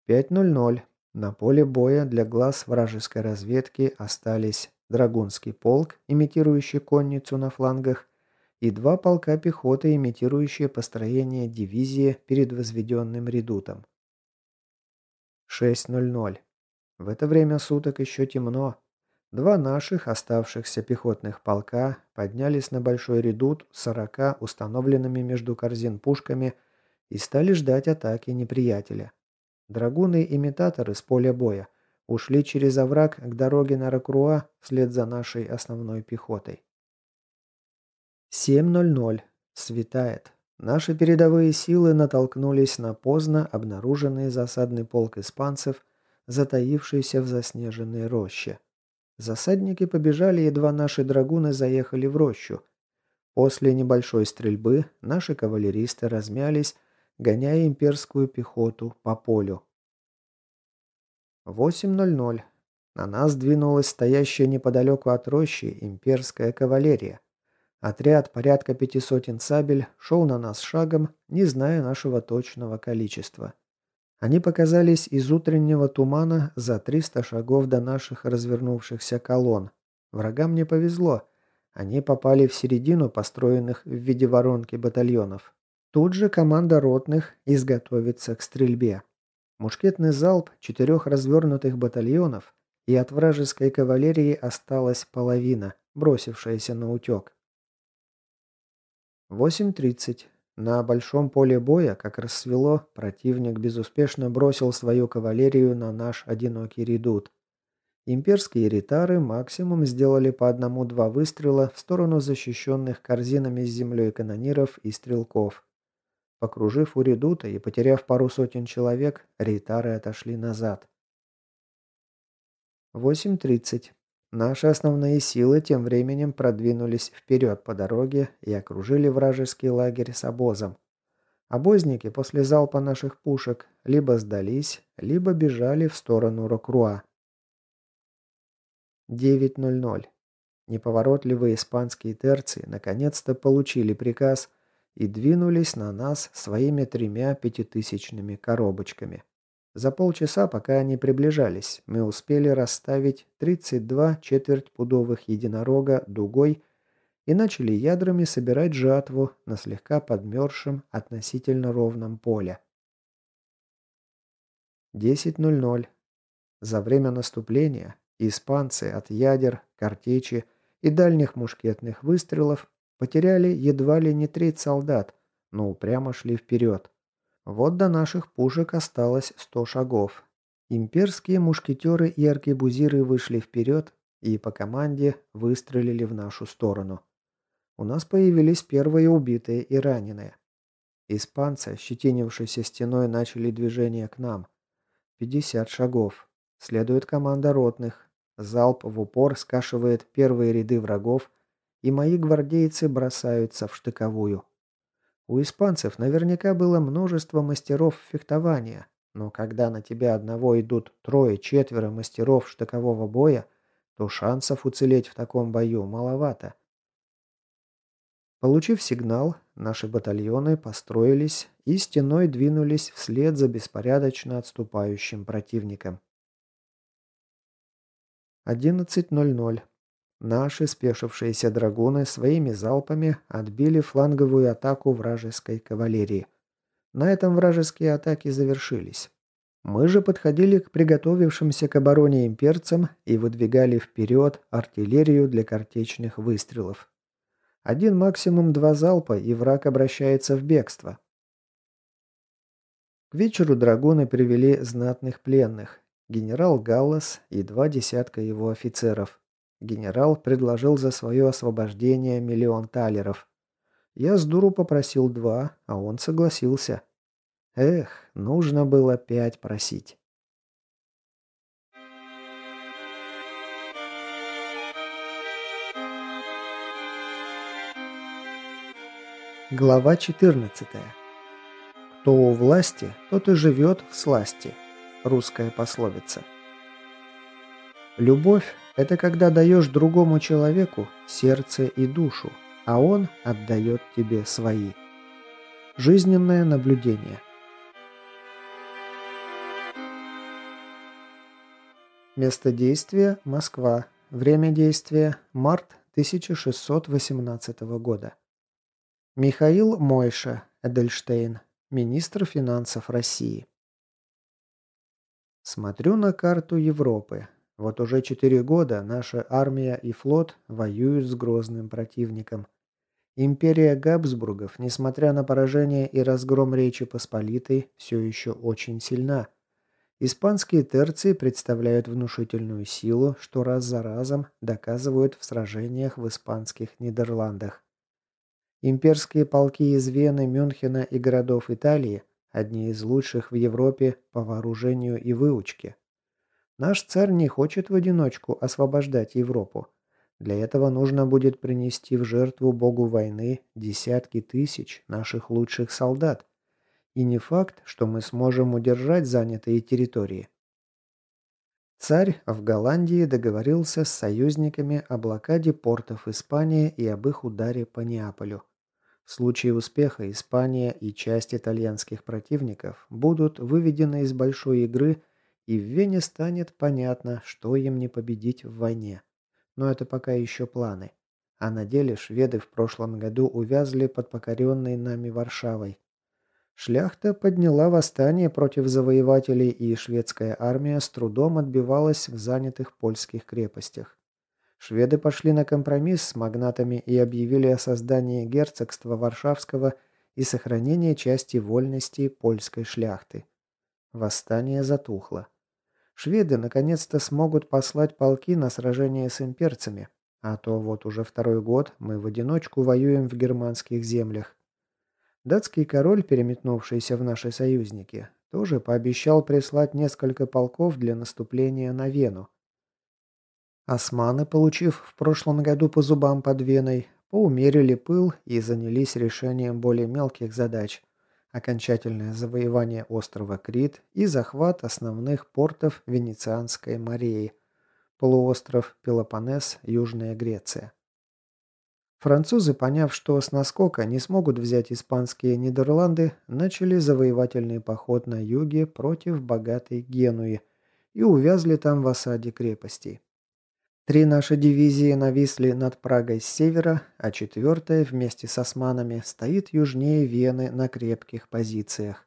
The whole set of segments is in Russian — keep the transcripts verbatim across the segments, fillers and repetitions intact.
пять ноль ноль. На поле боя для глаз вражеской разведки остались Драгунский полк, имитирующий конницу на флангах, и два полка пехоты, имитирующие построение дивизии перед возведенным редутом. шесть ноль ноль. В это время суток еще темно. Два наших оставшихся пехотных полка поднялись на большой редут с сорока установленными между корзин пушками и стали ждать атаки неприятеля. Драгуны-имитаторы с поля боя ушли через овраг к дороге на Рокруа вслед за нашей основной пехотой. семь ноль ноль. Светает. Наши передовые силы натолкнулись на поздно обнаруженный засадный полк испанцев, затаившийся в заснеженной роще. Засадники побежали, едва наши драгуны заехали в рощу. После небольшой стрельбы наши кавалеристы размялись, гоняя имперскую пехоту по полю. восемь ноль ноль. На нас двинулась стоящая неподалеку от рощи имперская кавалерия. Отряд порядка пяти сотен сабель шел на нас шагом, не зная нашего точного количества. Они показались из утреннего тумана за триста шагов до наших развернувшихся колонн. Врагам не повезло. Они попали в середину построенных в виде воронки батальонов. Тут же команда ротных изготовится к стрельбе. Мушкетный залп четырех развернутых батальонов, и от вражеской кавалерии осталась половина, бросившаяся на утек. восемь тридцать. На большом поле боя, как рассвело, противник безуспешно бросил свою кавалерию на наш одинокий редут. Имперские ритары максимум сделали по одному-два выстрела в сторону защищенных корзинами с землей канониров и стрелков. Покружив у редута и потеряв пару сотен человек, ритары отошли назад. восемь тридцать. Наши основные силы тем временем продвинулись вперед по дороге и окружили вражеский лагерь с обозом. Обозники после залпа наших пушек либо сдались, либо бежали в сторону Рокруа. девять ноль ноль. Неповоротливые испанские терции наконец-то получили приказ и двинулись на нас своими тремя пятитысячными коробочками. За полчаса, пока они приближались, мы успели расставить тридцать два четвертьпудовых единорога дугой и начали ядрами собирать жатву на слегка подмерзшем относительно ровном поле. десять ноль ноль. За время наступления испанцы от ядер, картечи и дальних мушкетных выстрелов потеряли едва ли не треть солдат, но упрямо шли вперед. Вот до наших пушек осталось сто шагов. Имперские мушкетеры и аркебузиры вышли вперед и по команде выстрелили в нашу сторону. У нас появились первые убитые и раненые. Испанцы, ощетинившиеся стеной, начали движение к нам. пятьдесят шагов. Следует команда ротных. Залп в упор скашивает первые ряды врагов, и мои гвардейцы бросаются в штыковую. У испанцев наверняка было множество мастеров фехтования, но когда на тебя одного идут трое-четверо мастеров штыкового боя, то шансов уцелеть в таком бою маловато. Получив сигнал, наши батальоны построились и стеной двинулись вслед за беспорядочно отступающим противником. одиннадцать ноль ноль. Наши спешившиеся драгуны своими залпами отбили фланговую атаку вражеской кавалерии. На этом вражеские атаки завершились. Мы же подходили к приготовившимся к обороне имперцам и выдвигали вперед артиллерию для картечных выстрелов. Один максимум два залпа, и враг обращается в бегство. К вечеру драгуны привели знатных пленных. Генерал Галлас и два десятка его офицеров. Генерал предложил за свое освобождение миллион талеров. Я с дуру попросил два, а он согласился. Эх, нужно было пять просить. Глава четырнадцатая. Кто у власти, тот и живет в сласти. Русская пословица. Любовь – это когда даешь другому человеку сердце и душу, а он отдает тебе свои. Жизненное наблюдение. Место действия – Москва. Время действия – март тысяча шестьсот восемнадцатого года. Михаил Мойша, Эдельштейн, министр финансов России. Смотрю на карту Европы. Вот уже четыре года наша армия и флот воюют с грозным противником. Империя Габсбургов, несмотря на поражение и разгром Речи Посполитой, все еще очень сильна. Испанские терции представляют внушительную силу, что раз за разом доказывают в сражениях в испанских Нидерландах. Имперские полки из Вены, Мюнхена и городов Италии – одни из лучших в Европе по вооружению и выучке. Наш царь не хочет в одиночку освобождать Европу. Для этого нужно будет принести в жертву богу войны десятки тысяч наших лучших солдат. И не факт, что мы сможем удержать занятые территории. Царь в Голландии договорился с союзниками о блокаде портов Испании и об их ударе по Неаполю. В случае успеха Испания и часть итальянских противников будут выведены из большой игры, и в Вене станет понятно, что им не победить в войне. Но это пока еще планы. А на деле шведы в прошлом году увязли под покоренной нами Варшавой. Шляхта подняла восстание против завоевателей, и шведская армия с трудом отбивалась в занятых польских крепостях. Шведы пошли на компромисс с магнатами и объявили о создании герцогства Варшавского и сохранении части вольностей польской шляхты. Восстание затухло. Шведы наконец-то смогут послать полки на сражение с имперцами, а то вот уже второй год мы в одиночку воюем в германских землях. Датский король, переметнувшийся в наши союзники, тоже пообещал прислать несколько полков для наступления на Вену. Османы, получив в прошлом году по зубам под Веной, поумерили пыл и занялись решением более мелких задач – окончательное завоевание острова Крит и захват основных портов Венецианской Мореи, полуостров Пелопоннес, Южная Греция. Французы, поняв, что с наскока не смогут взять испанские Нидерланды, начали завоевательный поход на юге против богатой Генуи и увязли там в осаде крепостей. Три наши дивизии нависли над Прагой с севера, а четвертая вместе с османами стоит южнее Вены на крепких позициях.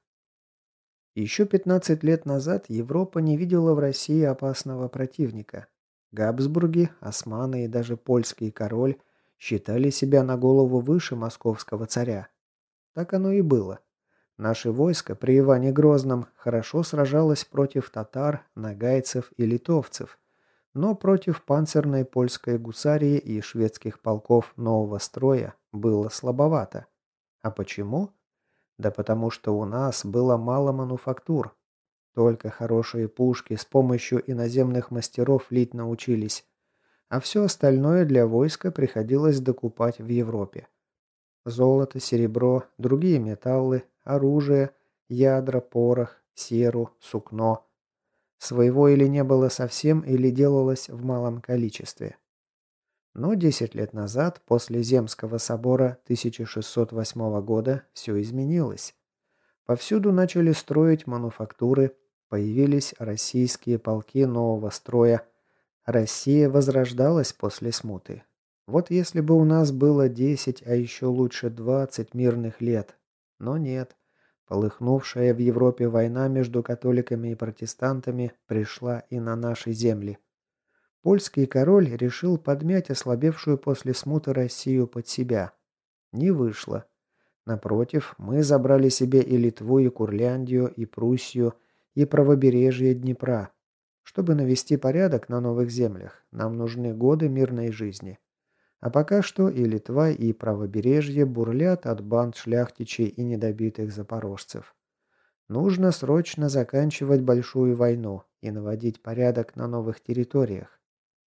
Еще пятнадцать лет назад Европа не видела в России опасного противника. Габсбурги, османы и даже польский король считали себя на голову выше московского царя. Так оно и было. Наше войско при Иване Грозном хорошо сражалось против татар, нагайцев и литовцев, но против панцирной польской гусарии и шведских полков нового строя было слабовато. А почему? Да потому что у нас было мало мануфактур. Только хорошие пушки с помощью иноземных мастеров лить научились, а все остальное для войска приходилось докупать в Европе. Золото, серебро, другие металлы, оружие, ядра, порох, серу, сукно. Своего или не было совсем, или делалось в малом количестве. Но десять лет назад, после Земского собора тысяча шестьсот восьмого года, все изменилось. Повсюду начали строить мануфактуры, появились российские полки нового строя. Россия возрождалась после смуты. Вот если бы у нас было десять, а еще лучше двадцать мирных лет. Но нет. Полыхнувшая в Европе война между католиками и протестантами пришла и на наши земли. Польский король решил подмять ослабевшую после смуты Россию под себя. Не вышло. Напротив, мы забрали себе и Литву, и Курляндию, и Пруссию, и правобережье Днепра. Чтобы навести порядок на новых землях, нам нужны годы мирной жизни. А пока что и Литва, и правобережье бурлят от банд шляхтичей и недобитых запорожцев. Нужно срочно заканчивать большую войну и наводить порядок на новых территориях.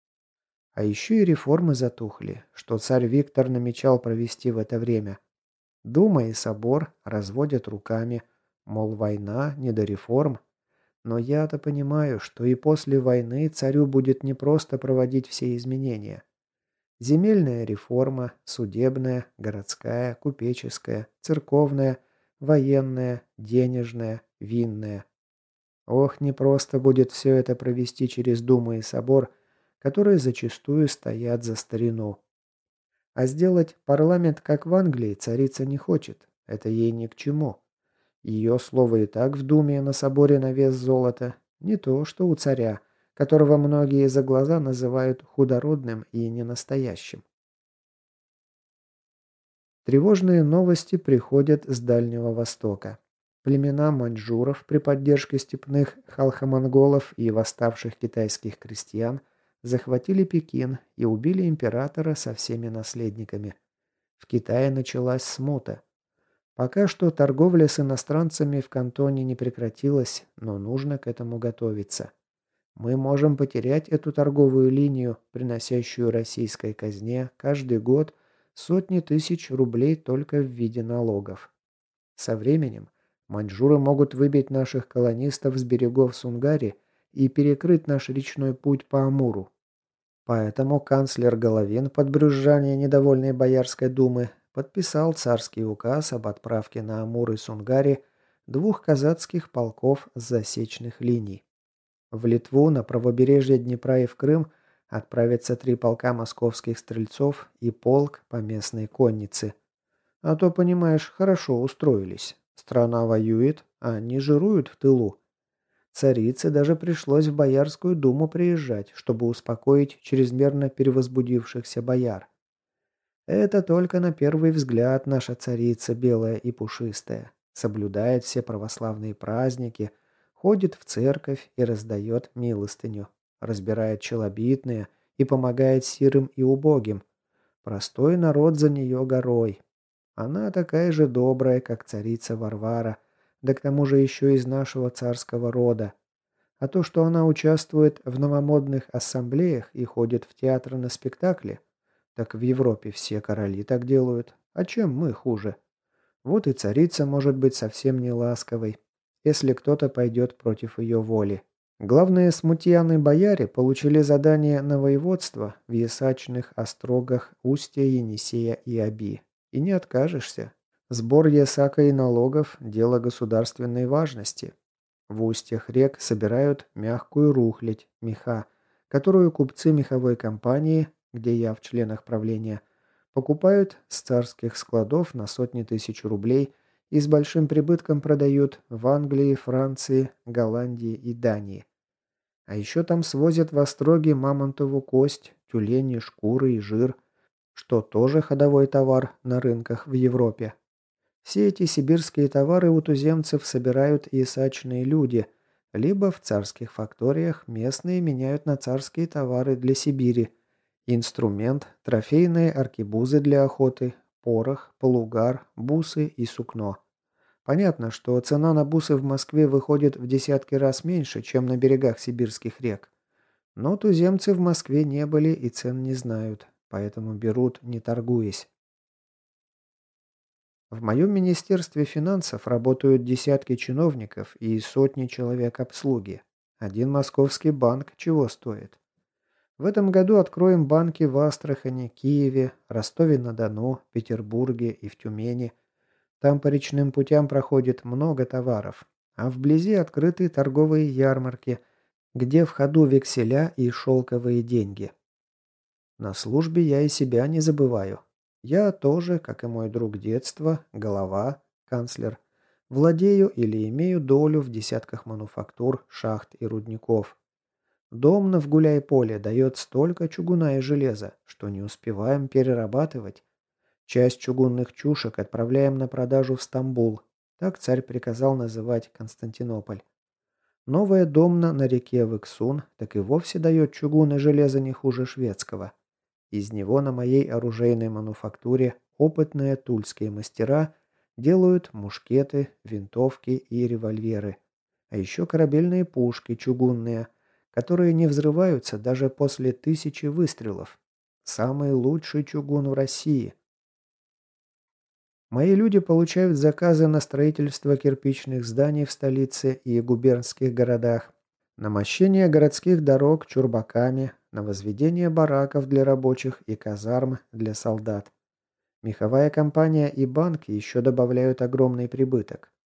А еще и реформы затухли, что царь Виктор намечал провести в это время. Дума и собор разводят руками, мол, война, не до реформ. Но я-то понимаю, что и после войны царю будет непросто проводить все изменения. Земельная реформа, судебная, городская, купеческая, церковная, военная, денежная, винная. Ох, непросто будет все это провести через Думу и собор, которые зачастую стоят за старину. А сделать парламент, как в Англии, царица не хочет. Это ей ни к чему. Ее слово и так в Думе и на соборе на вес золота. Не то, что у царя, которого многие за глаза называют худородным и ненастоящим. Тревожные новости приходят с Дальнего Востока. Племена маньчжуров при поддержке степных халхо-монголов и восставших китайских крестьян захватили Пекин и убили императора со всеми наследниками. В Китае началась смута. Пока что торговля с иностранцами в Кантоне не прекратилась, но нужно к этому готовиться. Мы можем потерять эту торговую линию, приносящую российской казне каждый год сотни тысяч рублей только в виде налогов. Со временем маньчжуры могут выбить наших колонистов с берегов Сунгари и перекрыть наш речной путь по Амуру. Поэтому канцлер Головин под брюзжание недовольной Боярской думы подписал царский указ об отправке на Амур и Сунгари двух казацких полков с засечных линий. В Литву, на правобережье Днепра и в Крым отправятся три полка московских стрельцов и полк поместной конницы. А то, понимаешь, хорошо устроились. Страна воюет, а они жируют в тылу. Царице даже пришлось в Боярскую думу приезжать, чтобы успокоить чрезмерно перевозбудившихся бояр. Это только на первый взгляд наша царица белая и пушистая. Соблюдает все православные праздники, ходит в церковь и раздает милостыню, разбирает челобитные и помогает сирым и убогим. Простой народ за нее горой. Она такая же добрая, как царица Варвара, да к тому же еще из нашего царского рода. А то, что она участвует в новомодных ассамблеях и ходит в театры на спектакли, так в Европе все короли так делают. А чем мы хуже? Вот и царица может быть совсем не ласковой, если кто-то пойдет против ее воли. Главные смутьяны-бояре получили задание на воеводство в ясачных острогах Устья, Енисея и Оби. И не откажешься. Сбор ясака и налогов – дело государственной важности. В устьях рек собирают мягкую рухлядь, меха, которую купцы меховой компании, где я в членах правления, покупают с царских складов на сотни тысяч рублей и с большим прибытком продают в Англии, Франции, Голландии и Дании. А еще там свозят в остроги мамонтову кость, тюлени, шкуры и жир, что тоже ходовой товар на рынках в Европе. Все эти сибирские товары у туземцев собирают ясачные люди, либо в царских факториях местные меняют на царские товары для Сибири. Инструмент, трофейные аркебузы для охоты, порох, полугар, бусы и сукно. Понятно, что цена на бусы в Москве выходит в десятки раз меньше, чем на берегах сибирских рек. Но туземцы в Москве не были и цен не знают, поэтому берут, не торгуясь. В моем министерстве финансов работают десятки чиновников и сотни человек обслуги. Один московский банк чего стоит? В этом году откроем банки в Астрахани, Киеве, Ростове-на-Дону, Петербурге и в Тюмени. Там по речным путям проходит много товаров, а вблизи открыты торговые ярмарки, где в ходу векселя и шелковые деньги. На службе я и себя не забываю. Я тоже, как и мой друг детства, голова, канцлер, владею или имею долю в десятках мануфактур, шахт и рудников. Домна в гуляй-поле дает столько чугуна и железа, что не успеваем перерабатывать. Часть чугунных чушек отправляем на продажу в Стамбул. Так царь приказал называть Константинополь. Новая Домна на реке Выксун так и вовсе дает чугун и железо не хуже шведского. Из него на моей оружейной мануфактуре опытные тульские мастера делают мушкеты, винтовки и револьверы. А еще корабельные пушки чугунные, которые не взрываются даже после тысячи выстрелов. Самый лучший чугун в России. Мои люди получают заказы на строительство кирпичных зданий в столице и губернских городах, на мощение городских дорог чурбаками, на возведение бараков для рабочих и казарм для солдат. Меховая компания и банки еще добавляют огромный прибыток.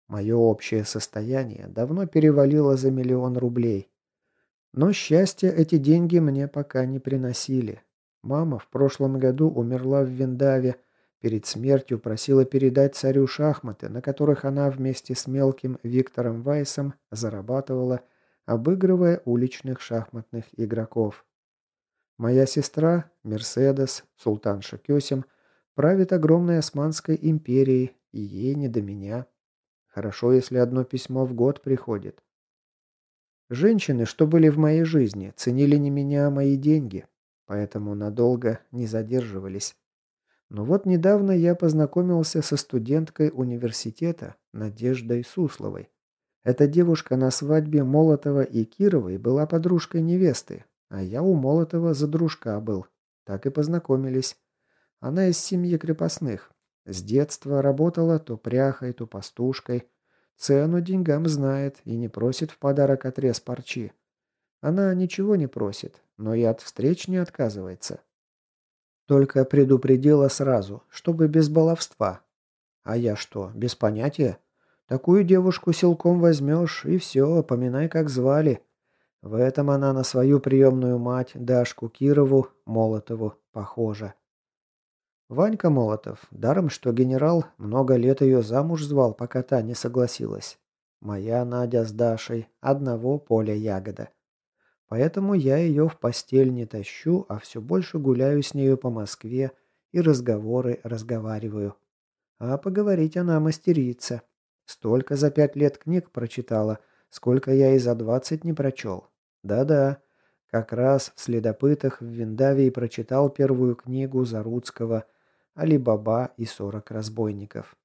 Мое общее состояние давно перевалило за миллион рублей. Но счастья эти деньги мне пока не приносили. Мама в прошлом году умерла в Виндаве. Перед смертью просила передать царю шахматы, на которых она вместе с мелким Виктором Вайсом зарабатывала, обыгрывая уличных шахматных игроков. Моя сестра, Мерседес, султанша Кёсим, правит огромной Османской империей, и ей не до меня. Хорошо, если одно письмо в год приходит. Женщины, что были в моей жизни, ценили не меня, а мои деньги, поэтому надолго не задерживались. Но вот недавно я познакомился со студенткой университета Надеждой Сусловой. Эта девушка на свадьбе Молотова и Кировой была подружкой невесты, а я у Молотова за дружка был. Так и познакомились. Она из семьи крепостных. С детства работала то пряхой, то пастушкой. Цену деньгам знает и не просит в подарок отрез парчи. Она ничего не просит, но и от встреч не отказывается. Только предупредила сразу, чтобы без баловства. А я что, без понятия? Такую девушку силком возьмешь, и все, поминай, как звали. В этом она на свою приемную мать, Дашку Кирову, Молотову, похожа. Ванька Молотов, даром что генерал, много лет ее замуж звал, пока та не согласилась. Моя Надя с Дашей, одного поля ягода. Поэтому я ее в постель не тащу, а все больше гуляю с нею по Москве и разговоры разговариваю. А поговорить она мастерица. Столько за пять лет книг прочитала, сколько я и за двадцать не прочел. Да-да, как раз в «Следопытах» в Виндавии прочитал первую книгу Заруцкого «Али-Баба и сорок разбойников».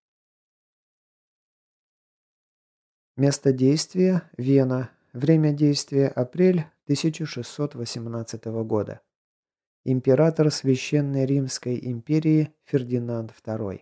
Место действия – Вена. Время действия – апрель тысяча шестьсот восемнадцатого года. Император Священной Римской империи Фердинанд второй.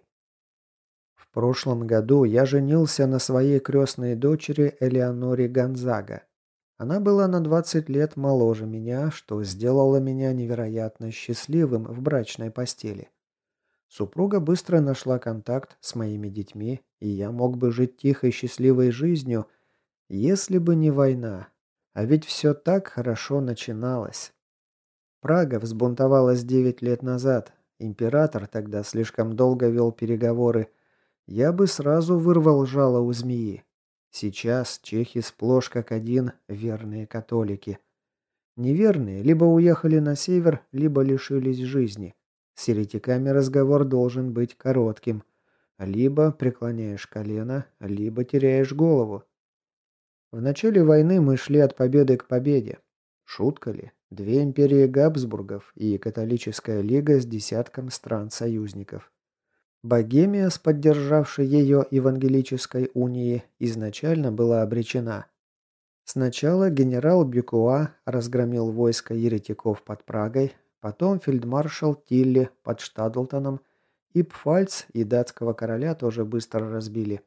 В прошлом году я женился на своей крестной дочери Элеоноре Гонзага. Она была на двадцать лет моложе меня, что сделало меня невероятно счастливым в брачной постели. Супруга быстро нашла контакт с моими детьми, и я мог бы жить тихой счастливой жизнью, если бы не война. А ведь все так хорошо начиналось. Прага взбунтовалась девять лет назад. Император тогда слишком долго вел переговоры. Я бы сразу вырвал жало у змеи. Сейчас чехи сплошь как один верные католики. Неверные либо уехали на север, либо лишились жизни. С еретиками разговор должен быть коротким. Либо преклоняешь колено, либо теряешь голову. В начале войны мы шли от победы к победе. Шутка ли? Две империи Габсбургов и католическая лига с десятком стран-союзников. Богемия, с поддержавшей ее евангелической унией, изначально была обречена. Сначала генерал Бюкуа разгромил войско еретиков под Прагой, потом фельдмаршал Тилли под Штадлтоном, и Пфальц и датского короля тоже быстро разбили.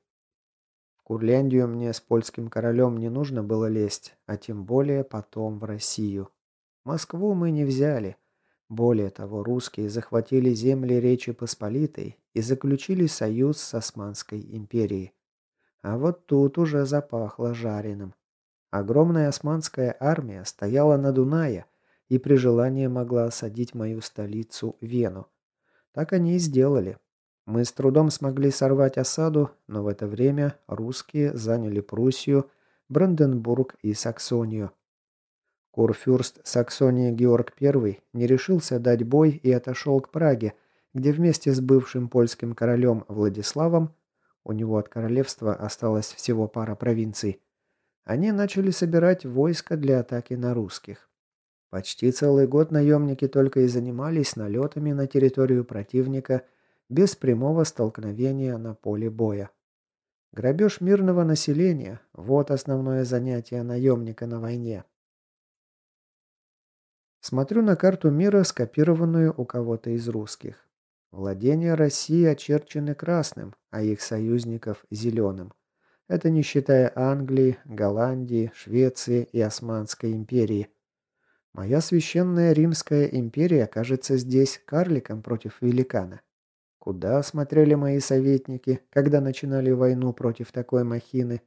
В Курляндию мне с польским королем не нужно было лезть, а тем более потом в Россию. Москву мы не взяли. Более того, русские захватили земли Речи Посполитой и заключили союз с Османской империей. А вот тут уже запахло жареным. Огромная османская армия стояла на Дунае и при желании могла осадить мою столицу Вену. Так они и сделали. Мы с трудом смогли сорвать осаду, но в это время русские заняли Пруссию, Бранденбург и Саксонию. Курфюрст Саксонии Георг Первый не решился дать бой и отошел к Праге, где вместе с бывшим польским королем Владиславом, у него от королевства осталось всего пара провинций, они начали собирать войско для атаки на русских. Почти целый год наемники только и занимались налетами на территорию противника без прямого столкновения на поле боя. Грабеж мирного населения – вот основное занятие наемника на войне. Смотрю на карту мира, скопированную у кого-то из русских. Владения России очерчены красным, а их союзников – зеленым. Это не считая Англии, Голландии, Швеции и Османской империи. Моя священная Римская империя кажется здесь карликом против великана. Куда смотрели мои советники, когда начинали войну против такой махины?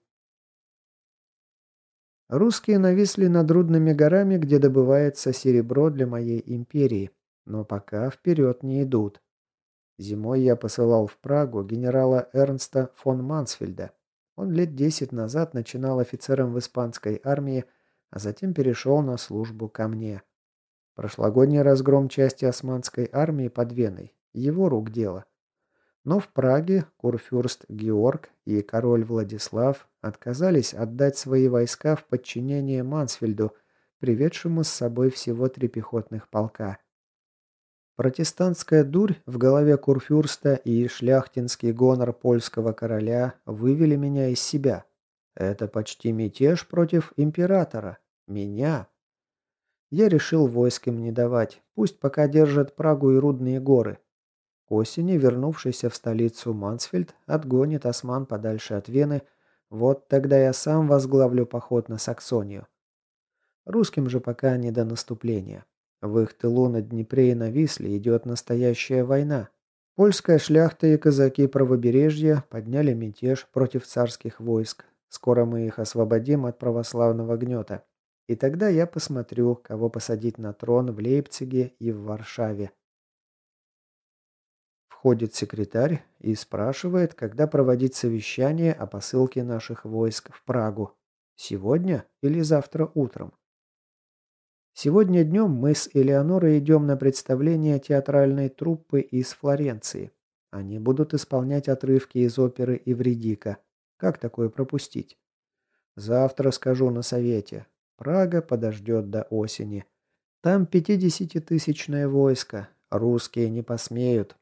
Русские нависли над рудными горами, где добывается серебро для моей империи, но пока вперед не идут. Зимой я посылал в Прагу генерала Эрнста фон Мансфельда. Он лет десять назад начинал офицером в испанской армии, а затем перешел на службу ко мне. Прошлогодний разгром части османской армии под Веной– его рук дело. Но в Праге курфюрст Георг и король Владислав отказались отдать свои войска в подчинение Мансфельду, приведшему с собой всего три пехотных полка. Протестантская дурь в голове курфюрста и шляхтинский гонор польского короля вывели меня из себя. Это почти мятеж против императора. Меня. Я решил войск им не давать. Пусть пока держат Прагу и Рудные горы. К осени, вернувшийся в столицу Мансфельд, отгонит осман подальше от Вены. Вот тогда я сам возглавлю поход на Саксонию. Русским же пока не до наступления. В их тылу на Днепре и на Висле идет настоящая война. Польская шляхта и казаки правобережья подняли мятеж против царских войск. Скоро мы их освободим от православного гнета. И тогда я посмотрю, кого посадить на трон в Лейпциге и в Варшаве. Входит секретарь и спрашивает, когда проводить совещание о посылке наших войск в Прагу. Сегодня или завтра утром? Сегодня днем мы с Элеонорой идем на представление театральной труппы из Флоренции. Они будут исполнять отрывки из оперы «Эвридика». Как такое пропустить? Завтра скажу на совете. Прага подождет до осени. Там пятидесятитысячное войско. Русские не посмеют.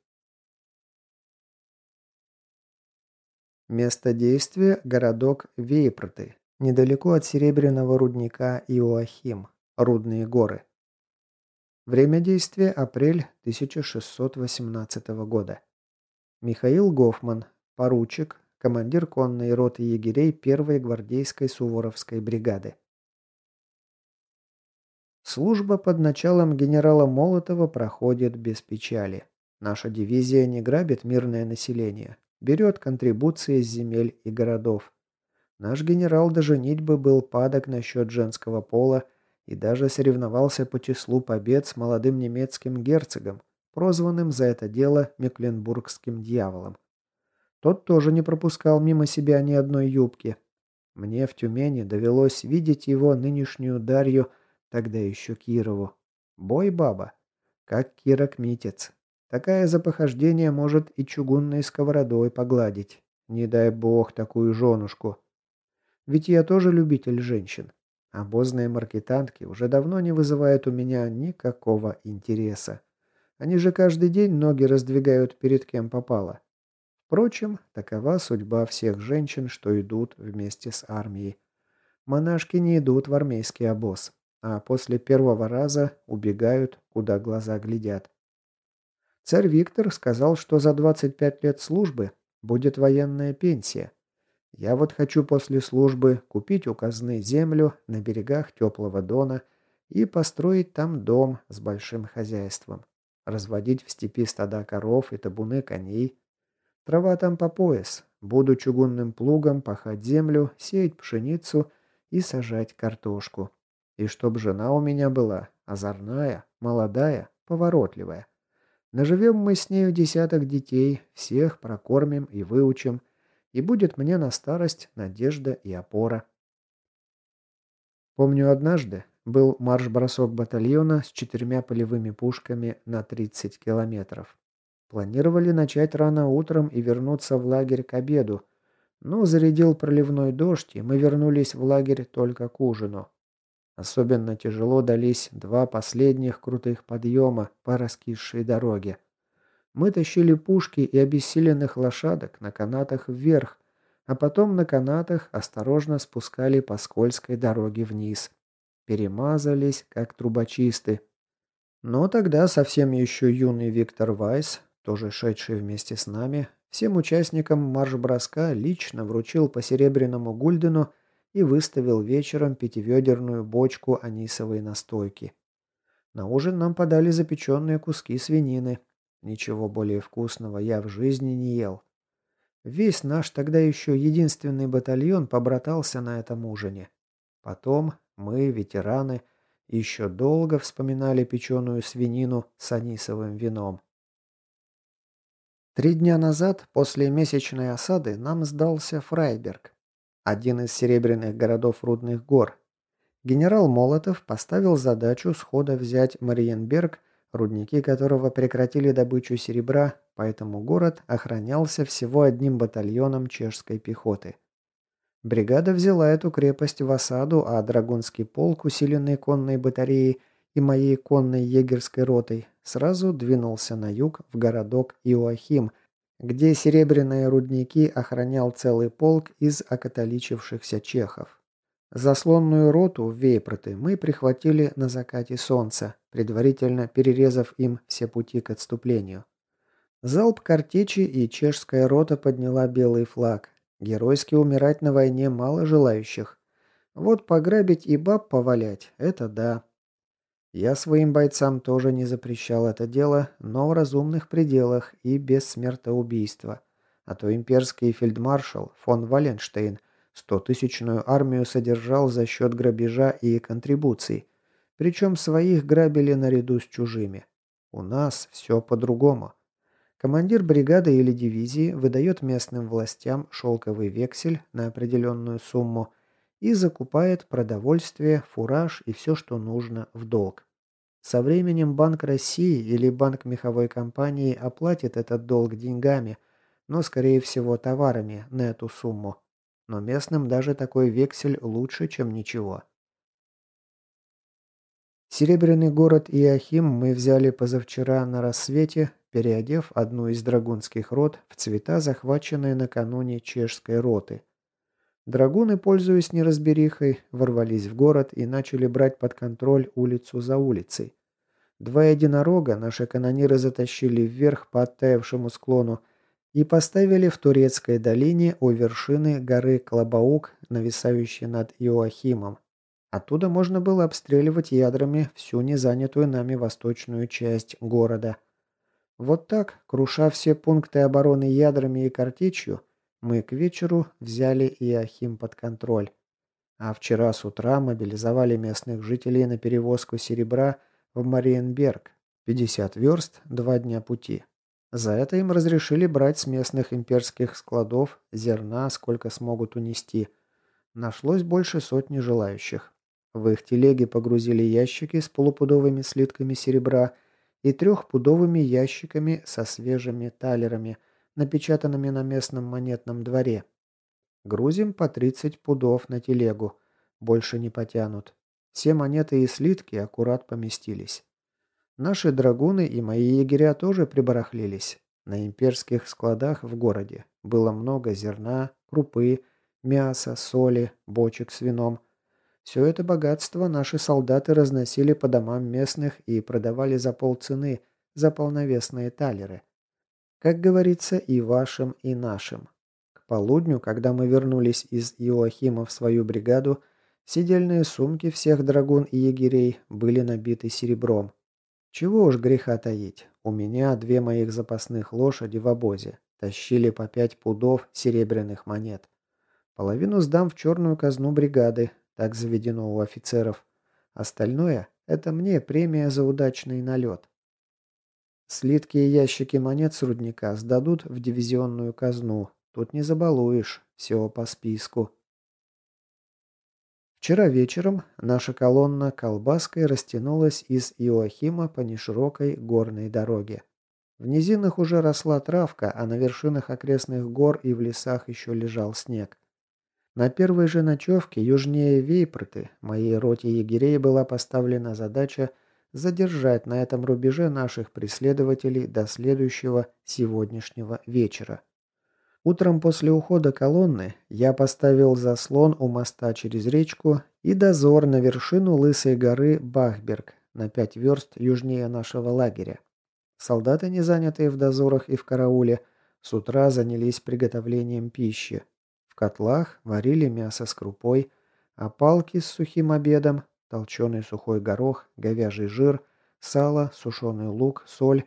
Место действия – городок Вейпрты, недалеко от серебряного рудника Иоахим, Рудные горы. Время действия – апрель тысяча шестьсот восемнадцатого года. Михаил Гофман, поручик, командир конной роты егерей первой гвардейской Суворовской бригады. Служба под началом генерала Молотова проходит без печали. Наша дивизия не грабит мирное население, берет контрибуции с земель и городов. Наш генерал до женитьбы был падок насчет женского пола и даже соревновался по числу побед с молодым немецким герцогом, прозванным за это дело Мекленбургским дьяволом. Тот тоже не пропускал мимо себя ни одной юбки. Мне в Тюмени довелось видеть его нынешнюю Дарью, тогда еще Кирову. Бой-баба. Как кирок-митец. Такая за похождение может и чугунной сковородой погладить. Не дай бог такую женушку. Ведь я тоже любитель женщин. Обозные маркетантки уже давно не вызывают у меня никакого интереса. Они же каждый день ноги раздвигают перед кем попало. Впрочем, такова судьба всех женщин, что идут вместе с армией. Монашки не идут в армейский обоз, а после первого раза убегают, куда глаза глядят. Царь Виктор сказал, что за двадцать пять лет службы будет военная пенсия. Я вот хочу после службы купить у казны землю на берегах теплого Дона и построить там дом с большим хозяйством. Разводить в степи стада коров и табуны коней. Трава там по пояс. Буду чугунным плугом пахать землю, сеять пшеницу и сажать картошку. И чтоб жена у меня была озорная, молодая, поворотливая. Наживем мы с нею десяток детей, всех прокормим и выучим, и будет мне на старость надежда и опора. Помню, однажды был марш-бросок батальона с четырьмя полевыми пушками на тридцать километров. Планировали начать рано утром и вернуться в лагерь к обеду, но зарядил проливной дождь, и мы вернулись в лагерь только к ужину. Особенно тяжело дались два последних крутых подъема по раскисшей дороге. Мы тащили пушки и обессиленных лошадок на канатах вверх, а потом на канатах осторожно спускали по скользкой дороге вниз. Перемазались, как трубочисты. Но тогда совсем еще юный Виктор Вайс, тоже шедший вместе с нами, всем участникам марш-броска лично вручил по серебряному гульдену и выставил вечером пятиведерную бочку анисовой настойки. На ужин нам подали запеченные куски свинины. Ничего более вкусного я в жизни не ел. Весь наш тогда еще единственный батальон побратался на этом ужине. Потом мы, ветераны, еще долго вспоминали печеную свинину с анисовым вином. Три дня назад, после месячной осады, нам сдался Фрайберг, один из серебряных городов Рудных гор. Генерал Молотов поставил задачу схода взять Мариенберг, рудники которого прекратили добычу серебра, поэтому город охранялся всего одним батальоном чешской пехоты. Бригада взяла эту крепость в осаду, а Драгунский полк, усиленный конной батареей и моей конной егерской ротой, сразу двинулся на юг в городок Иоахим, где серебряные рудники охранял целый полк из окатоличившихся чехов. Заслонную роту в Вейпроты мы прихватили на закате солнца, предварительно перерезав им все пути к отступлению. Залп картечи, и чешская рота подняла белый флаг. Геройски умирать на войне мало желающих. Вот пограбить и баб повалять – это да. Я своим бойцам тоже не запрещал это дело, но в разумных пределах и без смертоубийства. А то имперский фельдмаршал фон Валенштейн стотысячную армию содержал за счет грабежа и контрибуций. Причем своих грабили наряду с чужими. У нас все по-другому. Командир бригады или дивизии выдает местным властям шелковый вексель на определенную сумму и закупает продовольствие, фураж и все, что нужно, в долг. Со временем Банк России или Банк меховой компании оплатит этот долг деньгами, но, скорее всего, товарами на эту сумму. Но местным даже такой вексель лучше, чем ничего. Серебряный город Иоахим мы взяли позавчера на рассвете, переодев одну из драгунских рот в цвета, захваченные накануне чешской роты. Драгуны, пользуясь неразберихой, ворвались в город и начали брать под контроль улицу за улицей. Два единорога наши канониры затащили вверх по оттаявшему склону и поставили в Турецкой долине у вершины горы Клобаук, нависающей над Иоахимом. Оттуда можно было обстреливать ядрами всю незанятую нами восточную часть города. Вот так, круша все пункты обороны ядрами и картечью, мы к вечеру взяли Иоахим под контроль. А вчера с утра мобилизовали местных жителей на перевозку серебра в Мариенберг, пятьдесят верст, два дня пути. За это им разрешили брать с местных имперских складов зерна, сколько смогут унести. Нашлось больше сотни желающих. В их телеги погрузили ящики с полупудовыми слитками серебра и трехпудовыми ящиками со свежими талерами, напечатанными на местном монетном дворе. Грузим по тридцать пудов на телегу. Больше не потянут. Все монеты и слитки аккурат поместились. Наши драгуны и мои егеря тоже прибарахлились. На имперских складах в городе было много зерна, крупы, мяса, соли, бочек с вином. Все это богатство наши солдаты разносили по домам местных и продавали за полцены, за полновесные талеры. Как говорится, и вашим, и нашим. К полудню, когда мы вернулись из Иоахима в свою бригаду, сидельные сумки всех драгун и егерей были набиты серебром. Чего уж греха таить, у меня две моих запасных лошади в обозе тащили по пять пудов серебряных монет. Половину сдам в черную казну бригады, так заведено у офицеров. Остальное – это мне премия за удачный налет. Слитки и ящики монет с рудника сдадут в дивизионную казну. Тут не забалуешь, все по списку. Вчера вечером наша колонна колбаской растянулась из Иоахима по неширокой горной дороге. В низинах уже росла травка, а на вершинах окрестных гор и в лесах еще лежал снег. На первой же ночевке южнее Вейпроты моей роте егерей была поставлена задача задержать на этом рубеже наших преследователей до следующего сегодняшнего вечера. Утром после ухода колонны я поставил заслон у моста через речку и дозор на вершину лысой горы Бахберг на пять верст южнее нашего лагеря. Солдаты, не занятые в дозорах и в карауле, с утра занялись приготовлением пищи. В котлах варили мясо с крупой, а палки с сухим обедом, толченый сухой горох, говяжий жир, сало, сушеный лук, соль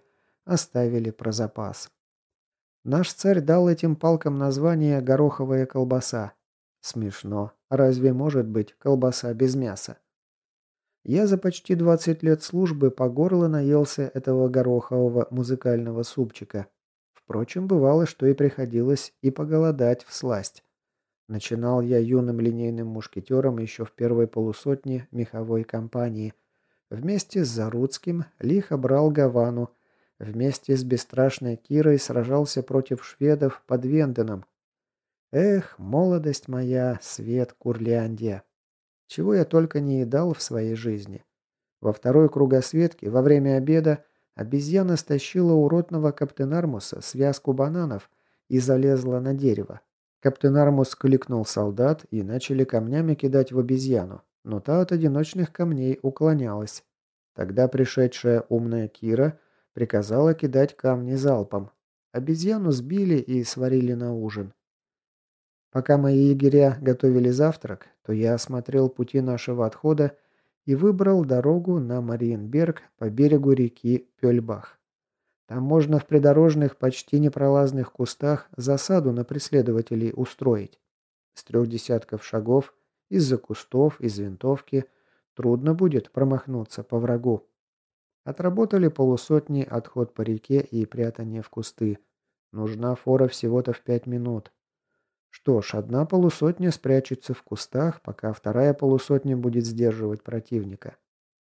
оставили про запас. Наш царь дал этим палкам название «гороховая колбаса». Смешно. Разве может быть колбаса без мяса? Я за почти двадцать лет службы по горло наелся этого горохового музыкального супчика. Впрочем, бывало, что и приходилось и поголодать всласть. Начинал я юным линейным мушкетером еще в первой полусотне меховой компании. Вместе с Заруцким лихо брал Гавану. Вместе с бесстрашной Кирой сражался против шведов под Венденом. Эх, молодость моя, свет Курляндия! Чего я только не едал в своей жизни. Во второй кругосветке, во время обеда, обезьяна стащила у ротного каптенармуса связку бананов и залезла на дерево. Каптенармус кликнул солдат и начали камнями кидать в обезьяну, но та от одиночных камней уклонялась. Тогда пришедшая умная Кира приказала кидать камни залпом. Обезьяну сбили и сварили на ужин. Пока мои егеря готовили завтрак, то я осмотрел пути нашего отхода и выбрал дорогу на Мариенберг по берегу реки Пёльбах. Там можно в придорожных, почти непролазных кустах засаду на преследователей устроить. С трех десятков шагов, из-за кустов, из винтовки, трудно будет промахнуться по врагу. Отработали полусотни отход по реке и прятание в кусты. Нужна фора всего-то в пять минут. Что ж, одна полусотня спрячется в кустах, пока вторая полусотня будет сдерживать противника.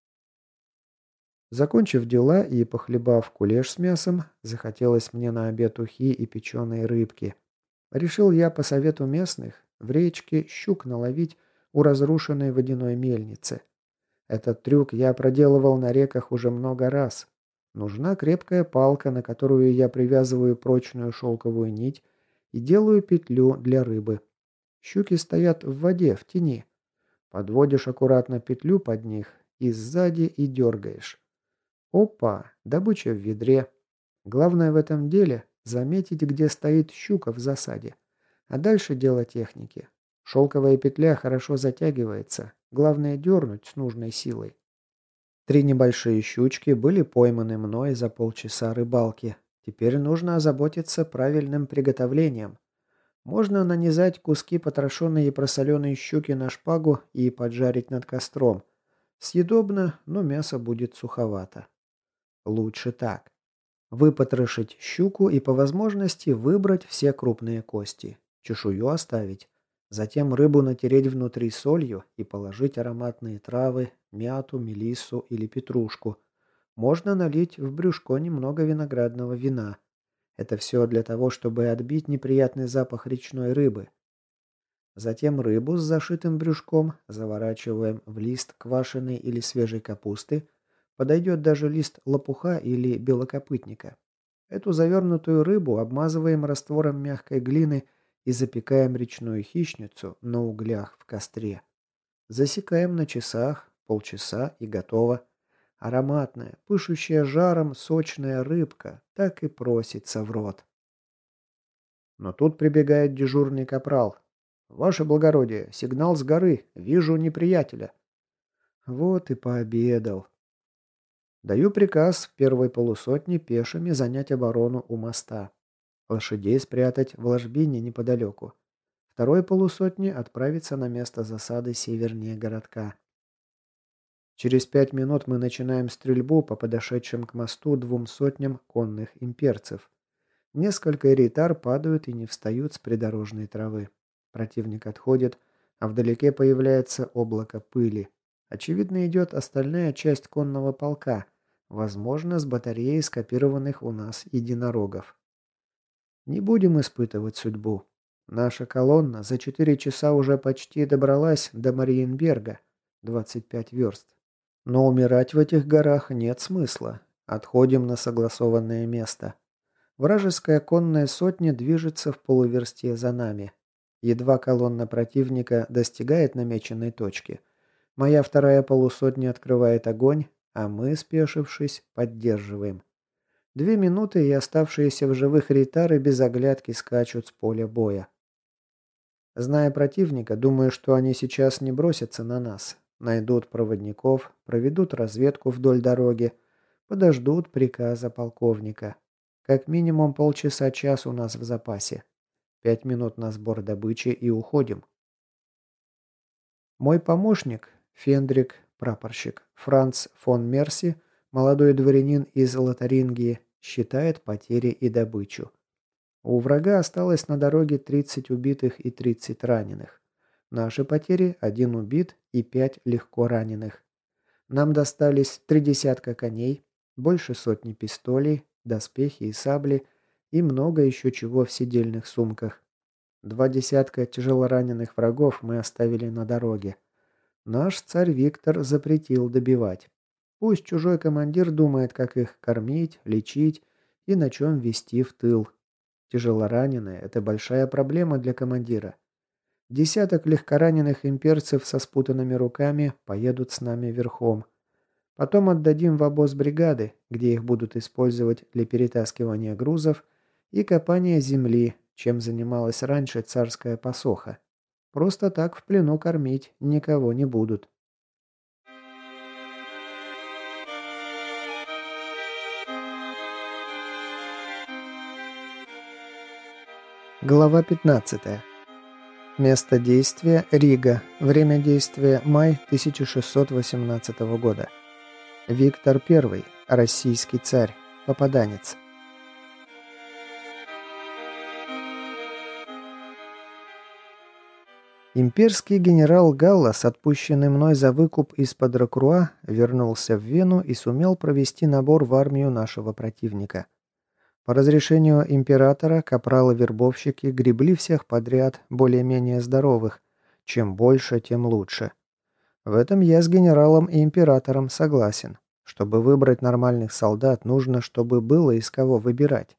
Закончив дела и похлебав кулеш с мясом, захотелось мне на обед ухи и печеные рыбки. Решил я по совету местных в речке щук наловить у разрушенной водяной мельницы. Этот трюк я проделывал на реках уже много раз. Нужна крепкая палка, на которую я привязываю прочную шелковую нить и делаю петлю для рыбы. Щуки стоят в воде, в тени. Подводишь аккуратно петлю под них и сзади и дергаешь. Опа, добыча в ведре. Главное в этом деле заметить, где стоит щука в засаде. А дальше дело техники. Шелковая петля хорошо затягивается. Главное дернуть с нужной силой. Три небольшие щучки были пойманы мной за полчаса рыбалки. Теперь нужно озаботиться правильным приготовлением. Можно нанизать куски потрошенной и просоленной щуки на шпагу и поджарить над костром. Съедобно, но мясо будет суховато. Лучше так. Выпотрошить щуку и по возможности выбрать все крупные кости. Чешую оставить. Затем рыбу натереть внутри солью и положить ароматные травы, мяту, мелиссу или петрушку. Можно налить в брюшко немного виноградного вина. Это все для того, чтобы отбить неприятный запах речной рыбы. Затем рыбу с зашитым брюшком заворачиваем в лист квашеной или свежей капусты. Подойдет даже лист лопуха или белокопытника. Эту завернутую рыбу обмазываем раствором мягкой глины и запекаем речную хищницу на углях в костре. Засекаем на часах, полчаса и готово. Ароматная, пышущая жаром сочная рыбка так и просится в рот. Но тут прибегает дежурный капрал. «Ваше благородие, сигнал с горы, вижу неприятеля». Вот и пообедал. Даю приказ в первой полусотне пешими занять оборону у моста. Лошадей спрятать в ложбине неподалеку. Второй полусотне отправиться на место засады севернее городка. Через пять минут мы начинаем стрельбу по подошедшим к мосту двум сотням конных имперцев. Несколько эритар падают и не встают с придорожной травы. Противник отходит, а вдалеке появляется облако пыли. Очевидно, идет остальная часть конного полка, возможно, с батареей скопированных у нас единорогов. Не будем испытывать судьбу. Наша колонна за четыре часа уже почти добралась до Мариенберга, двадцать пять верст. Но умирать в этих горах нет смысла. Отходим на согласованное место. Вражеская конная сотня движется в полуверсте за нами. Едва колонна противника достигает намеченной точки. Моя вторая полусотня открывает огонь, а мы, спешившись, поддерживаем. Две минуты, и оставшиеся в живых ритары без оглядки скачут с поля боя. Зная противника, думаю, что они сейчас не бросятся на нас. Найдут проводников, проведут разведку вдоль дороги, Подождут приказа полковника. Как минимум полчаса-час у нас в запасе. Пять минут на сбор добычи и уходим. Мой помощник, Фендрик, прапорщик, Франц фон Мерси, молодой дворянин из Лотарингии, считает потери и добычу. У врага осталось на дороге тридцать убитых и тридцать раненых. Наши потери – один убит и пять легко раненых. Нам достались три десятка коней, больше сотни пистолей, доспехи и сабли и много еще чего в седельных сумках. Два десятка тяжелораненых врагов мы оставили на дороге. Наш царь Виктор запретил добивать. Пусть чужой командир думает, как их кормить, лечить и на чем вести в тыл. Тяжелораненые – это большая проблема для командира. Десяток легкораненых имперцев со спутанными руками поедут с нами верхом. Потом отдадим в обоз бригады, где их будут использовать для перетаскивания грузов и копания земли, чем занималась раньше царская посоха. Просто так в плену кормить никого не будут. Глава пятнадцатая. Место действия – Рига. Время действия – май тысяча шестьсот восемнадцатого года. Виктор Первый. Российский царь. Попаданец. Имперский генерал Галлас, отпущенный мной за выкуп из-под Рокруа, вернулся в Вену и сумел провести набор в армию нашего противника. По разрешению императора капралы-вербовщики гребли всех подряд, более-менее здоровых. Чем больше, тем лучше. В этом я с генералом и императором согласен. Чтобы выбрать нормальных солдат, нужно, чтобы было из кого выбирать.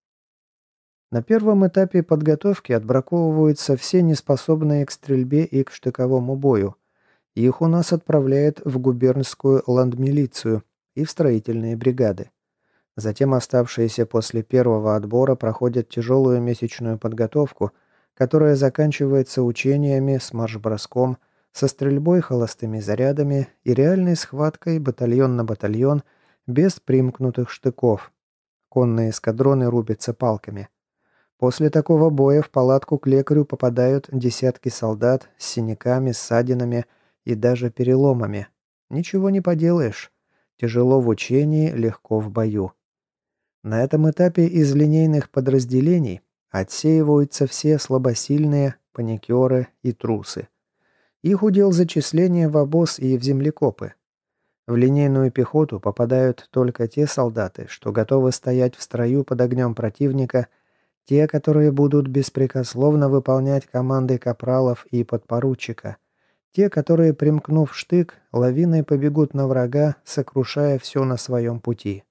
На первом этапе подготовки отбраковываются все неспособные к стрельбе и к штыковому бою. Их у нас отправляют в губернскую ландмилицию и в строительные бригады. Затем оставшиеся после первого отбора проходят тяжелую месячную подготовку, которая заканчивается учениями с марш-броском, со стрельбой холостыми зарядами и реальной схваткой батальон на батальон без примкнутых штыков. Конные эскадроны рубятся палками. После такого боя в палатку к лекарю попадают десятки солдат с синяками, ссадинами и даже переломами. Ничего не поделаешь. Тяжело в учении, легко в бою. На этом этапе из линейных подразделений отсеиваются все слабосильные, паникеры и трусы. Их удел зачисление в обоз и в землекопы. В линейную пехоту попадают только те солдаты, что готовы стоять в строю под огнем противника, те, которые будут беспрекословно выполнять команды капралов и подпоручика, те, которые, примкнув штык, лавиной побегут на врага, сокрушая все на своем пути.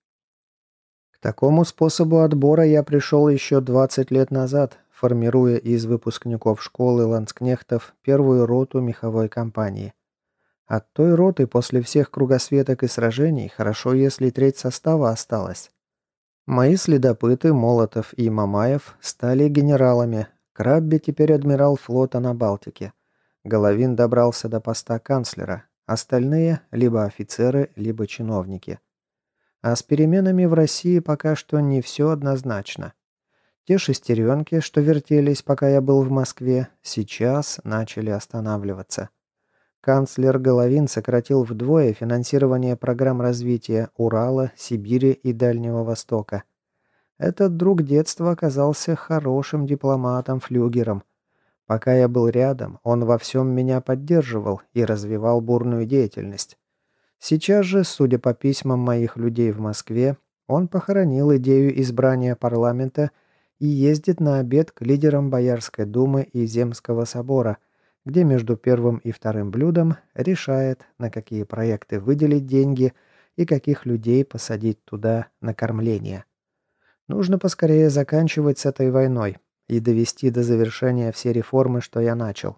К такому способу отбора я пришел еще двадцать лет назад, формируя из выпускников школы ландскнехтов первую роту меховой компании. От той роты после всех кругосветок и сражений хорошо, если треть состава осталась. Мои следопыты Молотов и Мамаев стали генералами, Крабби теперь адмирал флота на Балтике. Головин добрался до поста канцлера, остальные либо офицеры, либо чиновники. А с переменами в России пока что не все однозначно. Те шестеренки, что вертелись, пока я был в Москве, сейчас начали останавливаться. Канцлер Головин сократил вдвое финансирование программ развития Урала, Сибири и Дальнего Востока. Этот друг детства оказался хорошим дипломатом-флюгером. Пока я был рядом, он во всем меня поддерживал и развивал бурную деятельность. Сейчас же, судя по письмам моих людей в Москве, он похоронил идею избрания парламента и ездит на обед к лидерам Боярской думы и Земского собора, где между первым и вторым блюдом решает, на какие проекты выделить деньги и каких людей посадить туда на кормление. Нужно поскорее заканчивать с этой войной и довести до завершения все реформы, что я начал.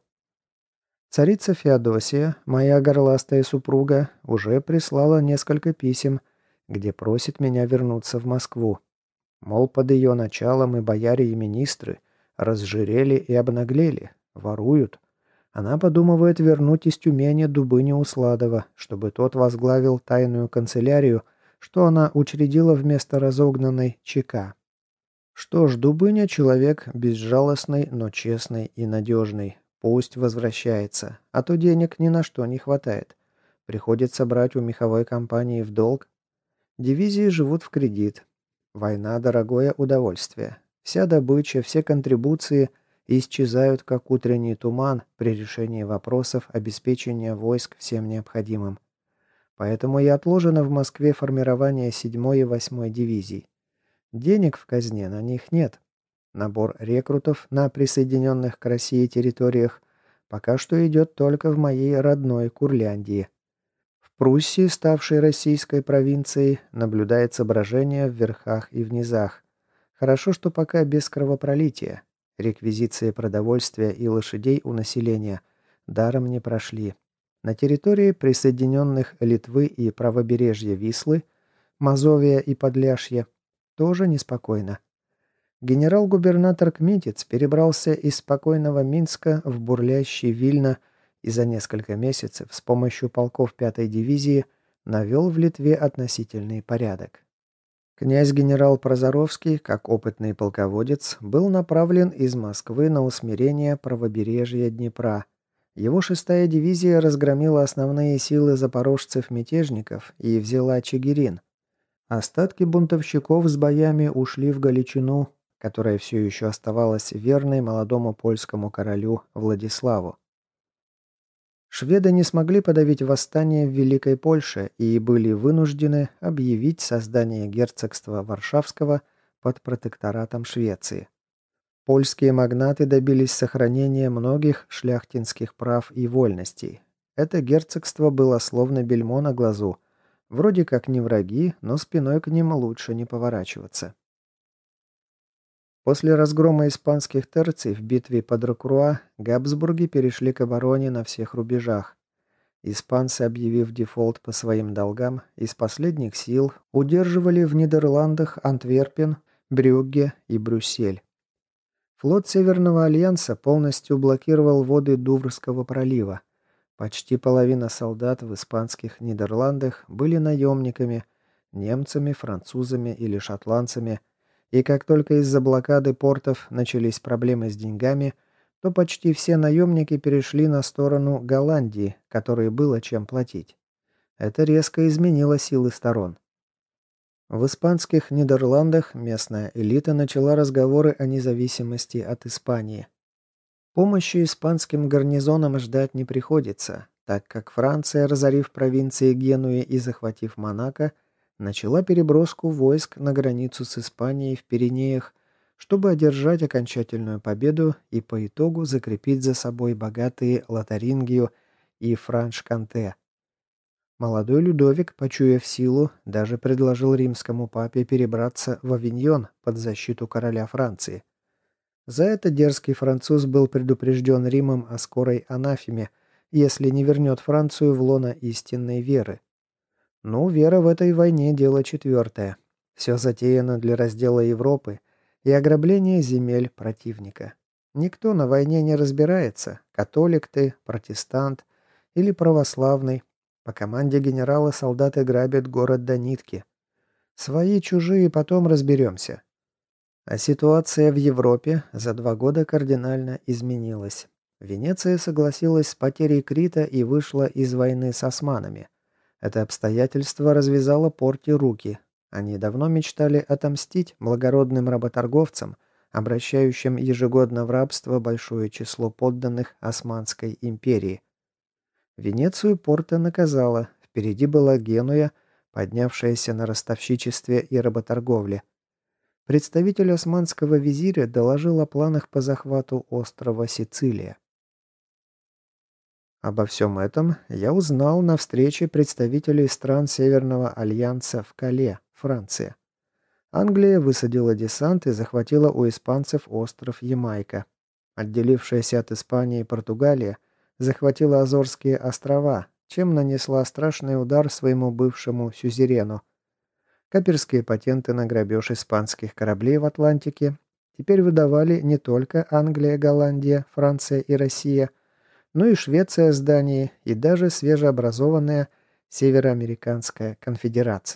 Царица Феодосия, моя горластая супруга, уже прислала несколько писем, где просит меня вернуться в Москву. Мол, под ее началом и бояре, и министры разжирели и обнаглели, воруют. Она подумывает вернуть из Тюмени Дубыню Усладова, чтобы тот возглавил тайную канцелярию, что она учредила вместо разогнанной ЧК. Что ж, Дубыня человек безжалостный, но честный и надежный. Пусть возвращается, а то денег ни на что не хватает. Приходится брать у меховой компании в долг. Дивизии живут в кредит. Война – дорогое удовольствие. Вся добыча, все контрибуции исчезают, как утренний туман при решении вопросов обеспечения войск всем необходимым. Поэтому и отложено в Москве формирование седьмой и восьмой дивизий. Денег в казне на них нет. Набор рекрутов на присоединенных к России территориях пока что идет только в моей родной Курляндии. В Пруссии, ставшей российской провинцией, наблюдается брожение в верхах и в низах. Хорошо, что пока без кровопролития. Реквизиции продовольствия и лошадей у населения даром не прошли. На территории присоединенных Литвы и правобережья Вислы, Мазовия и Подляшья тоже неспокойно. Генерал-губернатор Кмитец перебрался из спокойного Минска в бурлящий Вильно и за несколько месяцев с помощью полков пятой дивизии навел в Литве относительный порядок. Князь-генерал Прозоровский, как опытный полководец, был направлен из Москвы на усмирение правобережья Днепра. Его шестая дивизия разгромила основные силы запорожцев-мятежников и взяла Чигирин. Остатки бунтовщиков с боями ушли в Галичину, которая все еще оставалась верной молодому польскому королю Владиславу. Шведы не смогли подавить восстание в Великой Польше и были вынуждены объявить создание герцогства Варшавского под протекторатом Швеции. Польские магнаты добились сохранения многих шляхтинских прав и вольностей. Это герцогство было словно бельмо на глазу. Вроде как не враги, но спиной к ним лучше не поворачиваться. После разгрома испанских терций в битве под Рокруа Габсбурги перешли к обороне на всех рубежах. Испанцы, объявив дефолт по своим долгам, из последних сил удерживали в Нидерландах Антверпен, Брюгге и Брюссель. Флот Северного альянса полностью блокировал воды Дуврского пролива. Почти половина солдат в испанских Нидерландах были наемниками, немцами, французами или шотландцами, и как только из-за блокады портов начались проблемы с деньгами, то почти все наемники перешли на сторону Голландии, которой было чем платить. Это резко изменило силы сторон. В испанских Нидерландах местная элита начала разговоры о независимости от Испании. Помощи испанским гарнизонам ждать не приходится, так как Франция, разорив провинции Генуи и захватив Монако, начала переброску войск на границу с Испанией в Пиренеях, чтобы одержать окончательную победу и по итогу закрепить за собой богатые Лотарингию и Франш-Конте. Молодой Людовик, почуяв силу, даже предложил римскому папе перебраться в Авиньон под защиту короля Франции. За это дерзкий француз был предупрежден Римом о скорой анафеме, если не вернет Францию в лоно истинной веры. Ну, вера в этой войне – дело четвертое. Все затеяно для раздела Европы и ограбления земель противника. Никто на войне не разбирается, католик ты, протестант или православный. По команде генерала солдаты грабят город до нитки. Свои, чужие, потом разберемся. А ситуация в Европе за два года кардинально изменилась. Венеция согласилась с потерей Крита и вышла из войны с османами. Это обстоятельство развязало Порте руки. Они давно мечтали отомстить благородным работорговцам, обращающим ежегодно в рабство большое число подданных Османской империи. Венецию Порта наказала, впереди была Генуя, поднявшаяся на ростовщичестве и работорговле. Представитель османского визиря доложил о планах по захвату острова Сицилия. Обо всем этом я узнал на встрече представителей стран Северного альянса в Кале, Франция. Англия высадила десант и захватила у испанцев остров Ямайка. Отделившаяся от Испании Португалия захватила Азорские острова, чем нанесла страшный удар своему бывшему сюзерену. Каперские патенты на грабеж испанских кораблей в Атлантике теперь выдавали не только Англия, Голландия, Франция и Россия, но и Швеция с Данией и даже свежеобразованная Североамериканская конфедерация.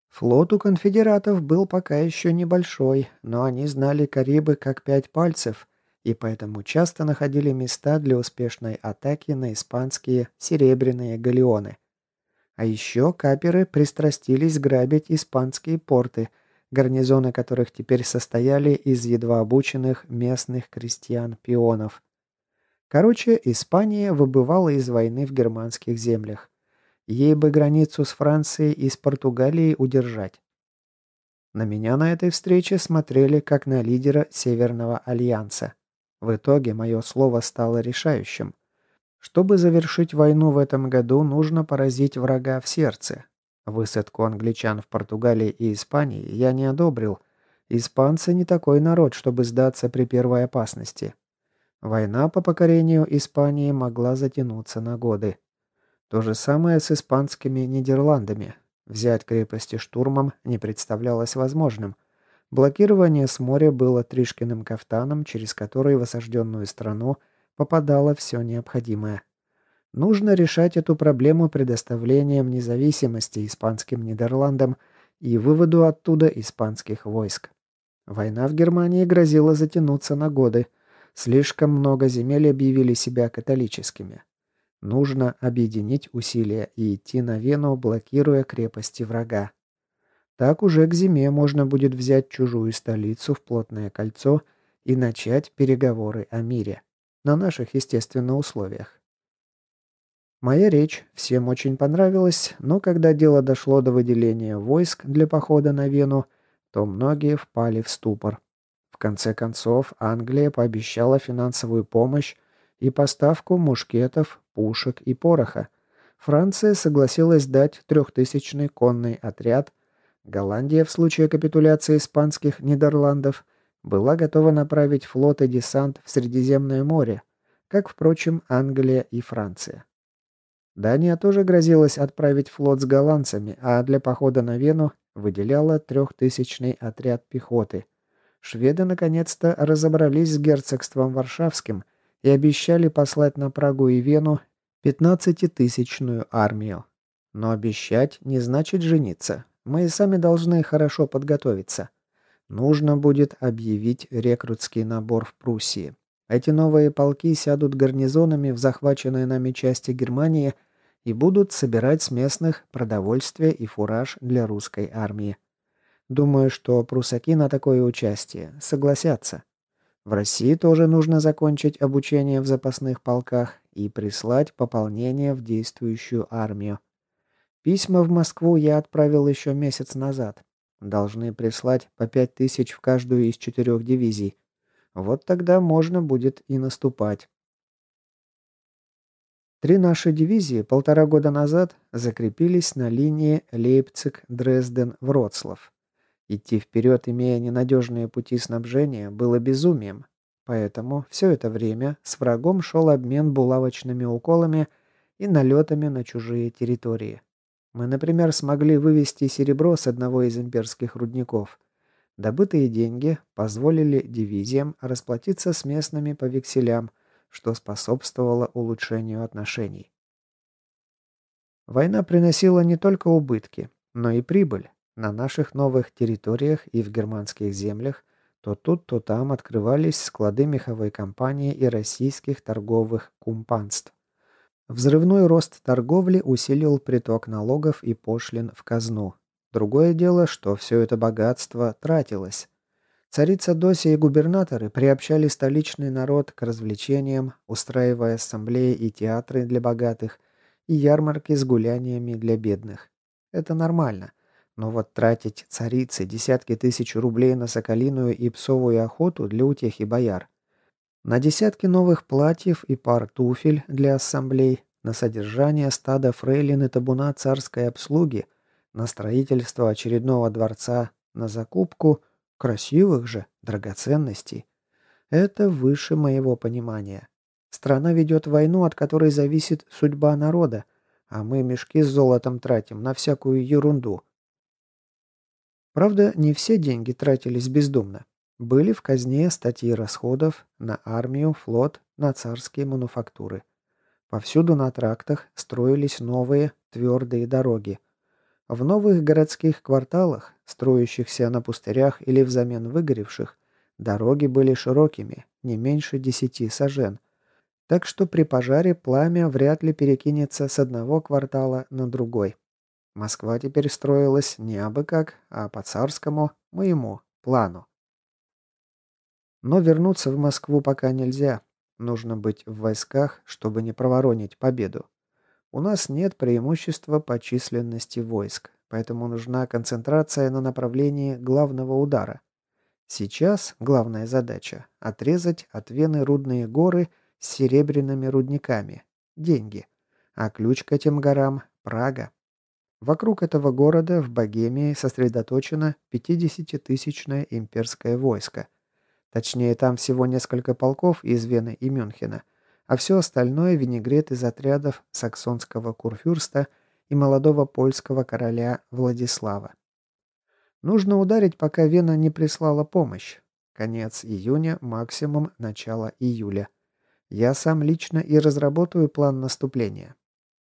Флот у конфедератов был пока еще небольшой, но они знали Карибы как пять пальцев, и поэтому часто находили места для успешной атаки на испанские серебряные галеоны. А еще каперы пристрастились грабить испанские порты, гарнизоны которых теперь состояли из едва обученных местных крестьян-пионов. Короче, Испания выбывала из войны в германских землях. Ей бы границу с Францией и с Португалией удержать. На меня на этой встрече смотрели как на лидера Северного альянса. В итоге мое слово стало решающим. Чтобы завершить войну в этом году, нужно поразить врага в сердце. Высадку англичан в Португалии и Испании я не одобрил. Испанцы не такой народ, чтобы сдаться при первой опасности. Война по покорению Испании могла затянуться на годы. То же самое с испанскими Нидерландами. Взять крепости штурмом не представлялось возможным. Блокирование с моря было Тришкиным кафтаном, через который в осажденную страну попадало все необходимое. Нужно решать эту проблему предоставлением независимости испанским Нидерландам и выводу оттуда испанских войск. Война в Германии грозила затянуться на годы. Слишком много земель объявили себя католическими. Нужно объединить усилия и идти на Вену, блокируя крепости врага. Так уже к зиме можно будет взять чужую столицу в плотное кольцо и начать переговоры о мире. На наших, естественно, условиях. Моя речь всем очень понравилась, но когда дело дошло до выделения войск для похода на Вену, то многие впали в ступор. В конце концов, Англия пообещала финансовую помощь и поставку мушкетов, пушек и пороха. Франция согласилась дать трехтысячный конный отряд. Голландия в случае капитуляции испанских Нидерландов была готова направить флот и десант в Средиземное море, как, впрочем, Англия и Франция. Дания тоже грозилась отправить флот с голландцами, а для похода на Вену выделяла трехтысячный отряд пехоты. Шведы наконец-то разобрались с герцогством Варшавским и обещали послать на Прагу и Вену пятнадцатитысячную армию. Но обещать не значит жениться. Мы и сами должны хорошо подготовиться. Нужно будет объявить рекрутский набор в Пруссии. Эти новые полки сядут гарнизонами в захваченные нами части Германии и будут собирать с местных продовольствие и фураж для русской армии. Думаю, что прусаки на такое участие согласятся. В России тоже нужно закончить обучение в запасных полках и прислать пополнение в действующую армию. Письма в Москву я отправил еще месяц назад. Должны прислать по пять тысяч в каждую из четырех дивизий. Вот тогда можно будет и наступать. Три наши дивизии полтора года назад закрепились на линии Лейпциг-Дрезден-Вроцлав. Идти вперед, имея ненадежные пути снабжения, было безумием. Поэтому все это время с врагом шел обмен булавочными уколами и налетами на чужие территории. Мы, например, смогли вывести серебро с одного из имперских рудников. Добытые деньги позволили дивизиям расплатиться с местными по векселям, что способствовало улучшению отношений. Война приносила не только убытки, но и прибыль. На наших новых территориях и в германских землях то тут, то там открывались склады меховой компании и российских торговых кумпанств. Взрывной рост торговли усилил приток налогов и пошлин в казну. Другое дело, что все это богатство тратилось. Царица Дося и губернаторы приобщали столичный народ к развлечениям, устраивая ассамблеи и театры для богатых и ярмарки с гуляниями для бедных. Это нормально. Но вот тратить царице десятки тысяч рублей на соколиную и псовую охоту для утехи бояр, на десятки новых платьев и пар туфель для ассамблей, на содержание стада фрейлин и табуна царской обслуги, на строительство очередного дворца, на закупку красивых же драгоценностей. Это выше моего понимания. Страна ведет войну, от которой зависит судьба народа, а мы мешки с золотом тратим на всякую ерунду. Правда, не все деньги тратились бездумно. Были в казне статьи расходов на армию, флот, на царские мануфактуры. Повсюду на трактах строились новые твердые дороги. В новых городских кварталах, строящихся на пустырях или взамен выгоревших, дороги были широкими, не меньше десяти сажен, так что при пожаре пламя вряд ли перекинется с одного квартала на другой. Москва теперь строилась не абы как, а по царскому, моему плану. Но вернуться в Москву пока нельзя. Нужно быть в войсках, чтобы не проворонить победу. У нас нет преимущества по численности войск, поэтому нужна концентрация на направлении главного удара. Сейчас главная задача – отрезать от Вены рудные горы с серебряными рудниками – деньги. А ключ к этим горам – Прага. Вокруг этого города в Богемии сосредоточено пятидесятитысячное имперское войско. Точнее, там всего несколько полков из Вены и Мюнхена, а все остальное – винегрет из отрядов саксонского курфюрста и молодого польского короля Владислава. Нужно ударить, пока Вена не прислала помощь. Конец июня, максимум начало июля. Я сам лично и разработаю план наступления.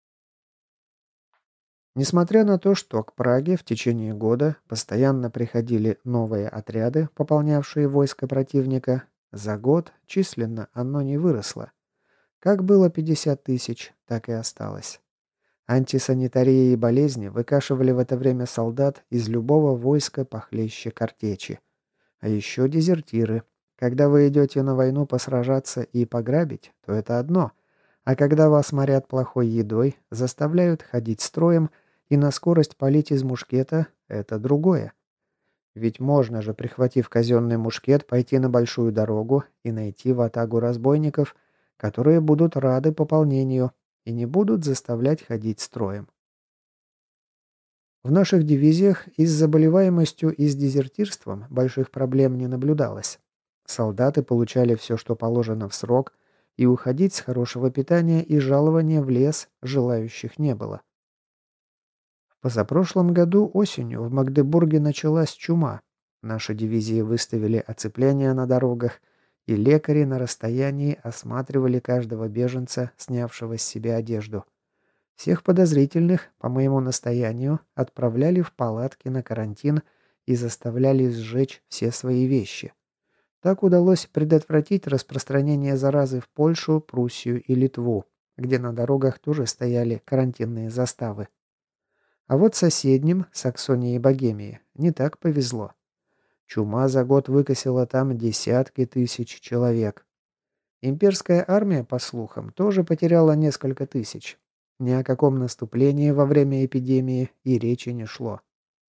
Несмотря на то, что к Праге в течение года постоянно приходили новые отряды, пополнявшие войско противника, за год численно оно не выросло. Как было пятьдесят тысяч, так и осталось. Антисанитария и болезни выкашивали в это время солдат из любого войска похлеще картечи. А еще дезертиры. Когда вы идете на войну посражаться и пограбить, то это одно. А когда вас морят плохой едой, заставляют ходить строем и на скорость палить из мушкета, это другое. Ведь можно же, прихватив казенный мушкет, пойти на большую дорогу и найти ватагу разбойников, которые будут рады пополнению и не будут заставлять ходить строем. В наших дивизиях и с заболеваемостью и с дезертирством больших проблем не наблюдалось. Солдаты получали все, что положено в срок, и уходить с хорошего питания и жалования в лес желающих не было. В позапрошлом году осенью в Магдебурге началась чума. Наши дивизии выставили оцепление на дорогах, и лекари на расстоянии осматривали каждого беженца, снявшего с себя одежду. Всех подозрительных, по моему настоянию, отправляли в палатки на карантин и заставляли сжечь все свои вещи. Так удалось предотвратить распространение заразы в Польшу, Пруссию и Литву, где на дорогах тоже стояли карантинные заставы. А вот соседним, Саксонии и Богемии, не так повезло. Чума за год выкосила там десятки тысяч человек. Имперская армия, по слухам, тоже потеряла несколько тысяч. Ни о каком наступлении во время эпидемии и речи не шло.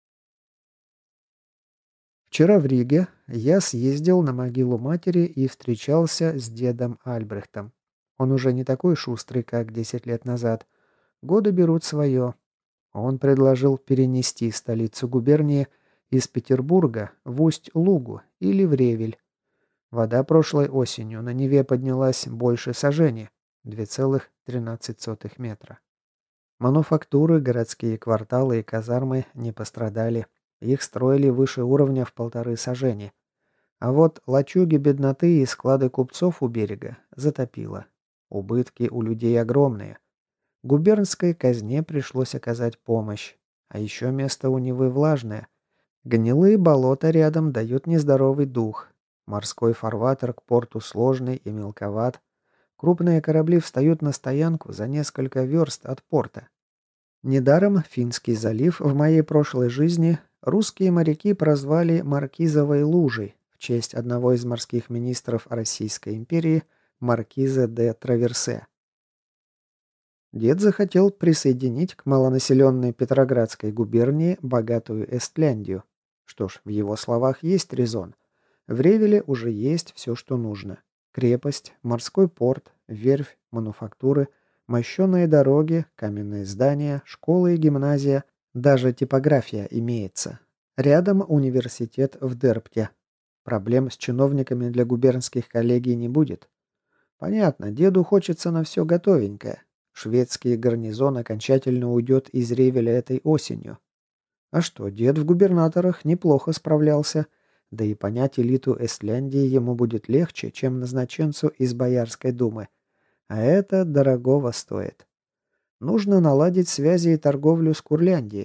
Вчера в Риге я съездил на могилу матери и встречался с дедом Альбрехтом. Он уже не такой шустрый, как десять лет назад. Годы берут свое. Он предложил перенести столицу губернии из Петербурга в Усть-Лугу или в Ревель. Вода прошлой осенью на Неве поднялась больше сажени, два целых тринадцать сотых метра. Мануфактуры, городские кварталы и казармы не пострадали. Их строили выше уровня в полторы сажени. А вот лачуги бедноты и склады купцов у берега затопило. Убытки у людей огромные. Губернской казне пришлось оказать помощь. А еще место у Невы влажное. Гнилые болота рядом дают нездоровый дух. Морской фарватер к порту сложный и мелковат. Крупные корабли встают на стоянку за несколько верст от порта. Недаром Финский залив в моей прошлой жизни русские моряки прозвали Маркизовой лужей в честь одного из морских министров Российской империи Маркиза де Траверсе. Дед захотел присоединить к малонаселенной Петроградской губернии богатую Эстляндию. Что ж, в его словах есть резон. В Ревеле уже есть все, что нужно. Крепость, морской порт, верфь, мануфактуры, мощеные дороги, каменные здания, школы и гимназия, даже типография имеется. Рядом университет в Дерпте. Проблем с чиновниками для губернских коллегий не будет. Понятно, деду хочется на все готовенькое. Шведский гарнизон окончательно уйдет из Ревеля этой осенью. А что, дед в губернаторах неплохо справлялся, да и понять элиту Эстляндии ему будет легче, чем назначенцу из Боярской думы. А это дорогого стоит. Нужно наладить связи и торговлю с Курляндией.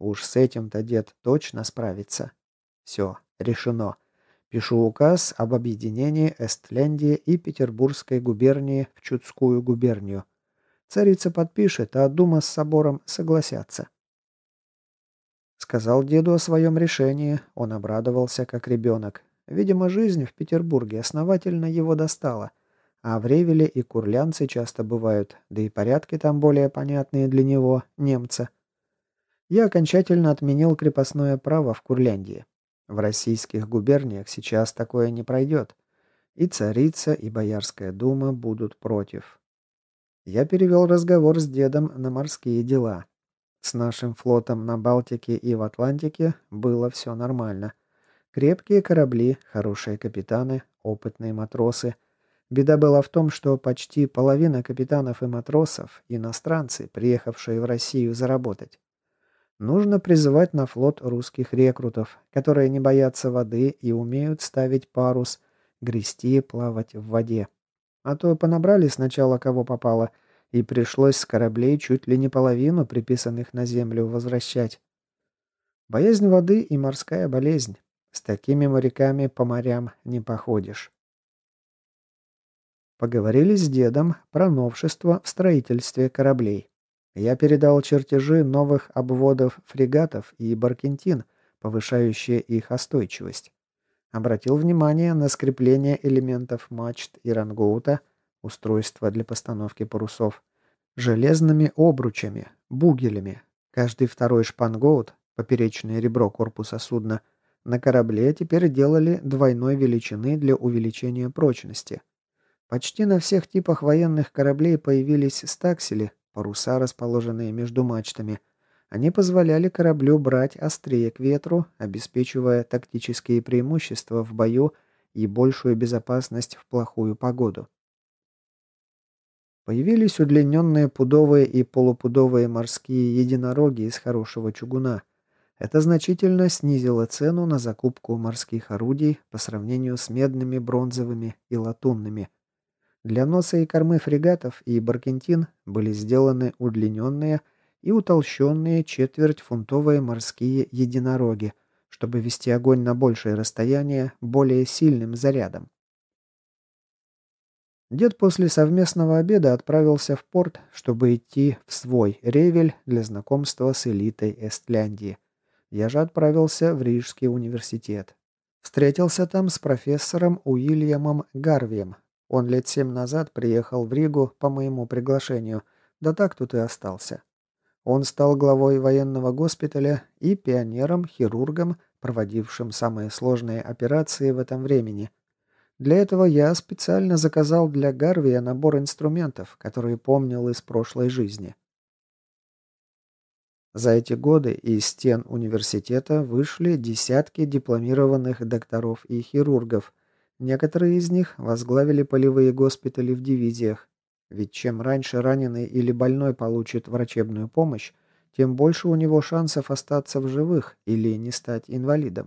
Уж с этим-то дед точно справится. Все, решено. Пишу указ об объединении Эстляндии и Петербургской губернии в Чудскую губернию. Царица подпишет, а дума с собором согласятся. Сказал деду о своем решении, он обрадовался, как ребенок. Видимо, жизнь в Петербурге основательно его достала, а в Ревеле и курлянцы часто бывают, да и порядки там более понятные для него, немца. Я окончательно отменил крепостное право в Курляндии. В российских губерниях сейчас такое не пройдет. И царица, и Боярская дума будут против. Я перевел разговор с дедом на морские дела. С нашим флотом на Балтике и в Атлантике было все нормально. Крепкие корабли, хорошие капитаны, опытные матросы. Беда была в том, что почти половина капитанов и матросов – иностранцы, приехавшие в Россию заработать. Нужно призывать на флот русских рекрутов, которые не боятся воды и умеют ставить парус, грести и плавать в воде. А то понабрали сначала кого попало, и пришлось с кораблей чуть ли не половину приписанных на землю возвращать. Боязнь воды и морская болезнь. С такими моряками по морям не походишь. Поговорили с дедом про новшества в строительстве кораблей. Я передал чертежи новых обводов фрегатов и баркентин, повышающие их остойчивость. Обратил внимание на скрепление элементов мачт и рангоута, устройства для постановки парусов, железными обручами, бугелями. Каждый второй шпангоут, поперечное ребро корпуса судна, на корабле теперь делали двойной величины для увеличения прочности. Почти на всех типах военных кораблей появились стаксели, паруса, расположенные между мачтами. Они позволяли кораблю брать острее к ветру, обеспечивая тактические преимущества в бою и большую безопасность в плохую погоду. Появились удлиненные пудовые и полупудовые морские единороги из хорошего чугуна. Это значительно снизило цену на закупку морских орудий по сравнению с медными, бронзовыми и латунными. Для носа и кормы фрегатов и баркентин были сделаны удлиненные и утолщенные четвертьфунтовые морские единороги, чтобы вести огонь на большее расстояние более сильным зарядом. Дед после совместного обеда отправился в порт, чтобы идти в свой Ревель для знакомства с элитой Эстляндии. Я же отправился в Рижский университет. Встретился там с профессором Уильямом Гарвием. Он лет семь назад приехал в Ригу по моему приглашению, да так тут и остался. Он стал главой военного госпиталя и пионером-хирургом, проводившим самые сложные операции в этом времени. Для этого я специально заказал для Гарвия набор инструментов, которые помнил из прошлой жизни. За эти годы из стен университета вышли десятки дипломированных докторов и хирургов. Некоторые из них возглавили полевые госпитали в дивизиях. Ведь чем раньше раненый или больной получит врачебную помощь, тем больше у него шансов остаться в живых или не стать инвалидом.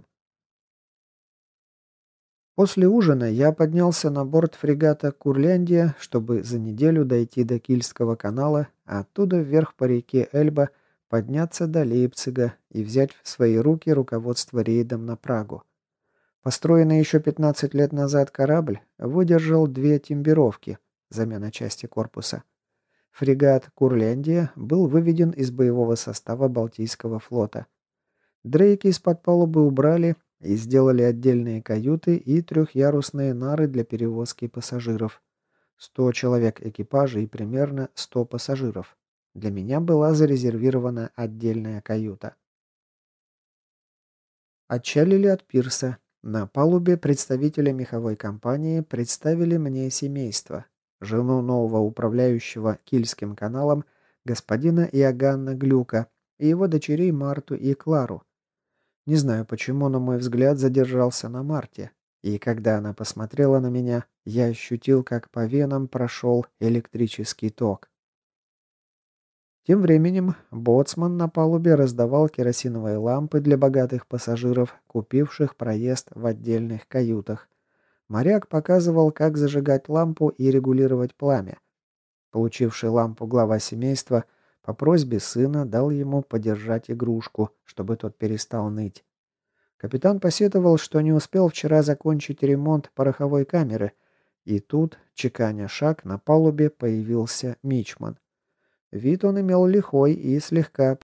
После ужина я поднялся на борт фрегата «Курляндия», чтобы за неделю дойти до Кильского канала, а оттуда вверх по реке Эльба подняться до Лейпцига и взять в свои руки руководство рейдом на Прагу. Построенный еще пятнадцать лет назад корабль выдержал две тембировки, замена части корпуса. Фрегат «Курляндия» был выведен из боевого состава Балтийского флота. Дрейки из-под палубы убрали и сделали отдельные каюты и трехъярусные нары для перевозки пассажиров. Сто человек экипажа и примерно сто пассажиров. Для меня была зарезервирована отдельная каюта. Отчалили от пирса. На палубе представители меховой компании представили мне семейство. Жену нового управляющего Кильским каналом господина Иоганна Глюка и его дочерей Марту и Клару. Не знаю почему, но мой взгляд задержался на Марте. И когда она посмотрела на меня, я ощутил, как по венам прошел электрический ток. Тем временем боцман на палубе раздавал керосиновые лампы для богатых пассажиров, купивших проезд в отдельных каютах. Моряк показывал, как зажигать лампу и регулировать пламя. Получивший лампу глава семейства По просьбе сына дал ему подержать игрушку, чтобы тот перестал ныть. Капитан посетовал, что не успел вчера закончить ремонт пороховой камеры, и тут, чеканя шаг, на палубе появился мичман. Вид он имел лихой и слегка